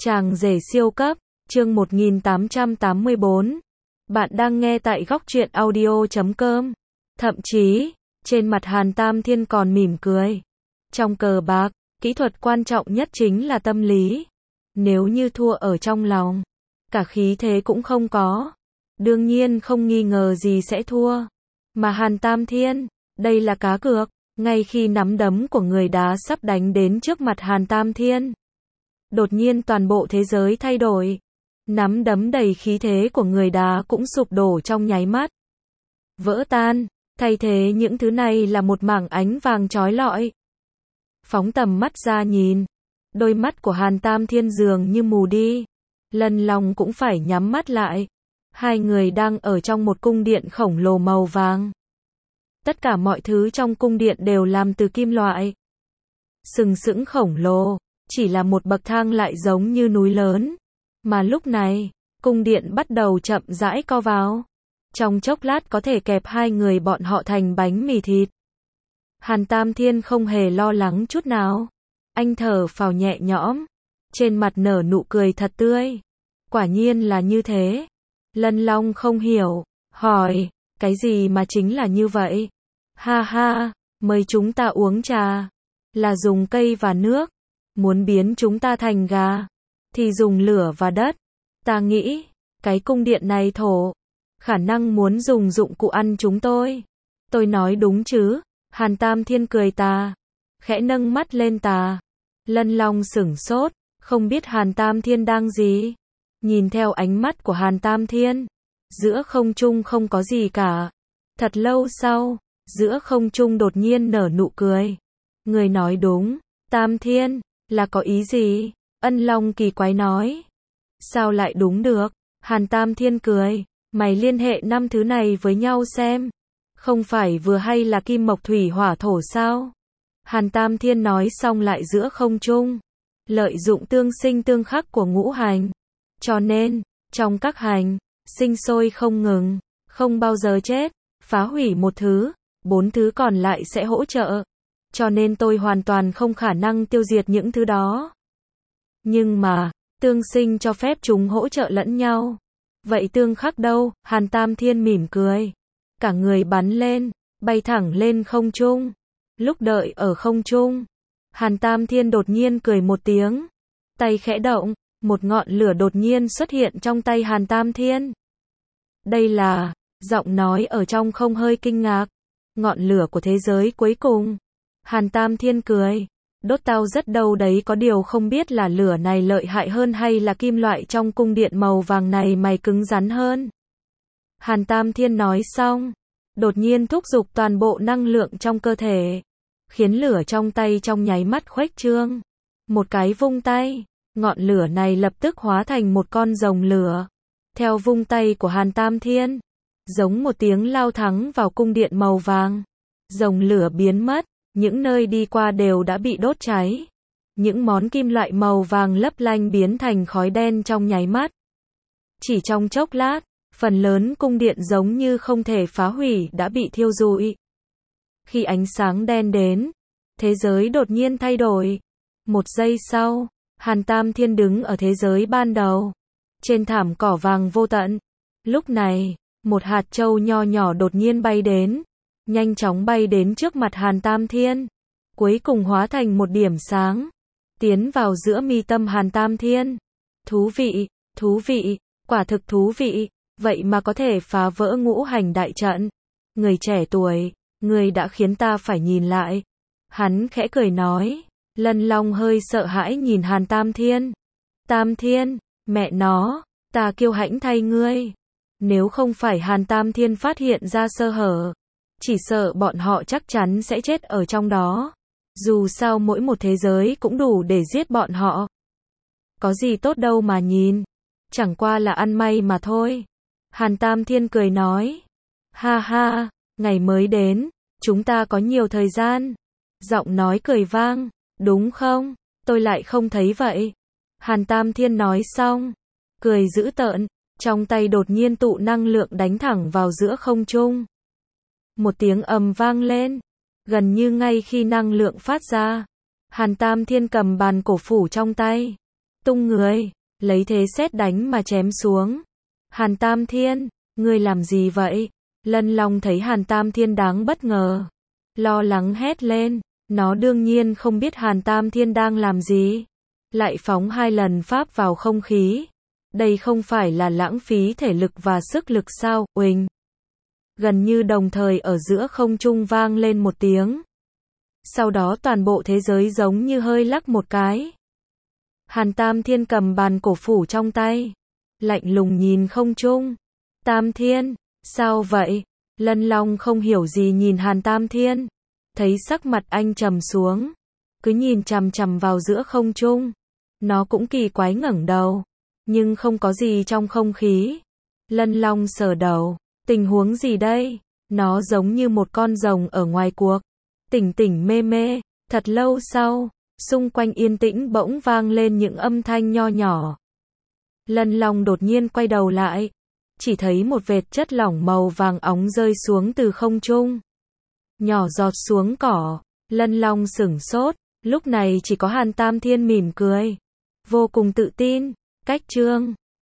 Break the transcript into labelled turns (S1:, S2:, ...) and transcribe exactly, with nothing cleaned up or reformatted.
S1: Chàng rể siêu cấp, chương một nghìn tám trăm tám mươi bốn. Bạn đang nghe tại góc truyện audio chấm com. Thậm chí, trên mặt Hàn Tam Thiên còn mỉm cười. Trong cờ bạc, kỹ thuật quan trọng nhất chính là tâm lý. Nếu như thua ở trong lòng, cả khí thế cũng không có. Đương nhiên không nghi ngờ gì sẽ thua. Mà Hàn Tam Thiên, đây là cá cược. Ngay khi nắm đấm của người đá sắp đánh đến trước mặt Hàn Tam Thiên, đột nhiên toàn bộ thế giới thay đổi. Nắm đấm đầy khí thế của người đá cũng sụp đổ trong nháy mắt. Vỡ tan, thay thế những thứ này là một mảng ánh vàng chói lọi. Phóng tầm mắt ra nhìn, đôi mắt của Hàn Tam Thiên dường như mù đi. Lần lòng cũng phải nhắm mắt lại. Hai người đang ở trong một cung điện khổng lồ màu vàng. Tất cả mọi thứ trong cung điện đều làm từ kim loại. Sừng sững khổng lồ, chỉ là một bậc thang lại giống như núi lớn. Mà lúc này, cung điện bắt đầu chậm rãi co vào. Trong chốc lát có thể kẹp hai người bọn họ thành bánh mì thịt. Hàn Tam Thiên không hề lo lắng chút nào. Anh thở phào nhẹ nhõm, trên mặt nở nụ cười thật tươi. Quả nhiên là như thế. Lân Long không hiểu, hỏi, cái gì mà chính là như vậy? Ha ha, mời chúng ta uống trà, là dùng cây và nước. Muốn biến chúng ta thành gà, thì dùng lửa và đất. Ta nghĩ, cái cung điện này thổ, khả năng muốn dùng dụng cụ ăn chúng tôi. Tôi nói đúng chứ? Hàn Tam Thiên cười tà, khẽ nâng mắt lên tà. Lân Long sửng sốt, không biết Hàn Tam Thiên đang gì. Nhìn theo ánh mắt của Hàn Tam Thiên, giữa không trung không có gì cả. Thật lâu sau, giữa không trung đột nhiên nở nụ cười. Người nói đúng, Tam Thiên, là có ý gì? Ân Long kỳ quái nói. Sao lại đúng được? Hàn Tam Thiên cười, mày liên hệ năm thứ này với nhau xem. Không phải vừa hay là kim mộc thủy hỏa thổ sao? Hàn Tam Thiên nói xong lại giữa không trung. Lợi dụng tương sinh tương khắc của ngũ hành. Cho nên, trong các hành, sinh sôi không ngừng, không bao giờ chết. Phá hủy một thứ, bốn thứ còn lại sẽ hỗ trợ. Cho nên tôi hoàn toàn không khả năng tiêu diệt những thứ đó. Nhưng mà, tương sinh cho phép chúng hỗ trợ lẫn nhau. Vậy tương khắc đâu? Hàn Tam Thiên mỉm cười. Cả người bắn lên, bay thẳng lên không trung. Lúc đợi ở không trung, Hàn Tam Thiên đột nhiên cười một tiếng. Tay khẽ động, một ngọn lửa đột nhiên xuất hiện trong tay Hàn Tam Thiên. Đây là, giọng nói ở trong không hơi kinh ngạc. Ngọn lửa của thế giới cuối cùng. Hàn Tam Thiên cười. Đốt tao rất đâu đấy, có điều không biết là lửa này lợi hại hơn hay là kim loại trong cung điện màu vàng này mày cứng rắn hơn. Hàn Tam Thiên nói xong, đột nhiên thúc giục toàn bộ năng lượng trong cơ thể, khiến lửa trong tay trong nháy mắt khuếch trương. Một cái vung tay, ngọn lửa này lập tức hóa thành một con rồng lửa. Theo vung tay của Hàn Tam Thiên, giống một tiếng lao thẳng vào cung điện màu vàng. Rồng lửa biến mất, những nơi đi qua đều đã bị đốt cháy. Những món kim loại màu vàng lấp lánh biến thành khói đen trong nháy mắt. Chỉ trong chốc lát, phần lớn cung điện giống như không thể phá hủy đã bị thiêu rụi. Khi ánh sáng đen đến, thế giới đột nhiên thay đổi. Một giây sau, Hàn Tam Thiên đứng ở thế giới ban đầu, trên thảm cỏ vàng vô tận. Lúc này, một hạt châu nho nhỏ đột nhiên bay đến, nhanh chóng bay đến trước mặt Hàn Tam Thiên, cuối cùng hóa thành một điểm sáng, tiến vào giữa mi tâm Hàn Tam Thiên. Thú vị, thú vị, quả thực thú vị, vậy mà có thể phá vỡ ngũ hành đại trận. Người trẻ tuổi, người đã khiến ta phải nhìn lại. Hắn khẽ cười nói. Lân Long hơi sợ hãi nhìn Hàn Tam Thiên. Tam Thiên, mẹ nó, ta kiêu hãnh thay ngươi. Nếu không phải Hàn Tam Thiên phát hiện ra sơ hở, chỉ sợ bọn họ chắc chắn sẽ chết ở trong đó. Dù sao mỗi một thế giới cũng đủ để giết bọn họ. Có gì tốt đâu mà nhìn, chẳng qua là ăn may mà thôi. Hàn Tam Thiên cười nói. Ha ha, ngày mới đến, chúng ta có nhiều thời gian. Giọng nói cười vang. Đúng không? Tôi lại không thấy vậy. Hàn Tam Thiên nói xong, cười dữ tợn, trong tay đột nhiên tụ năng lượng đánh thẳng vào giữa không trung. Một tiếng ầm vang lên, gần như ngay khi năng lượng phát ra, Hàn Tam Thiên cầm bàn cổ phủ trong tay, tung người, lấy thế sét đánh mà chém xuống. Hàn Tam Thiên, ngươi làm gì vậy? Lân Long thấy Hàn Tam Thiên đáng bất ngờ, lo lắng hét lên, nó đương nhiên không biết Hàn Tam Thiên đang làm gì, lại phóng hai lần pháp vào không khí. Đây không phải là lãng phí thể lực và sức lực sao? Uỳnh. Gần như đồng thời ở giữa không trung vang lên một tiếng. Sau đó toàn bộ thế giới giống như hơi lắc một cái. Hàn Tam Thiên cầm bàn cổ phủ trong tay, lạnh lùng nhìn không trung. Tam Thiên, sao vậy? Lân Long không hiểu gì nhìn Hàn Tam Thiên, thấy sắc mặt anh trầm xuống, cứ nhìn chằm chằm vào giữa không trung. Nó cũng kỳ quái ngẩng đầu, nhưng không có gì trong không khí. Lân Long sờ đầu, tình huống gì đây? Nó giống như một con rồng ở ngoài cuộc, tỉnh tỉnh mê mê. Thật lâu sau, xung quanh yên tĩnh bỗng vang lên những âm thanh nho nhỏ. Lân Long đột nhiên quay đầu lại, chỉ thấy một vệt chất lỏng màu vàng óng rơi xuống từ không trung, nhỏ giọt xuống cỏ. Lân Long sửng sốt, lúc này chỉ có Hàn Tam Thiên mỉm cười, vô cùng tự tin. Cách chương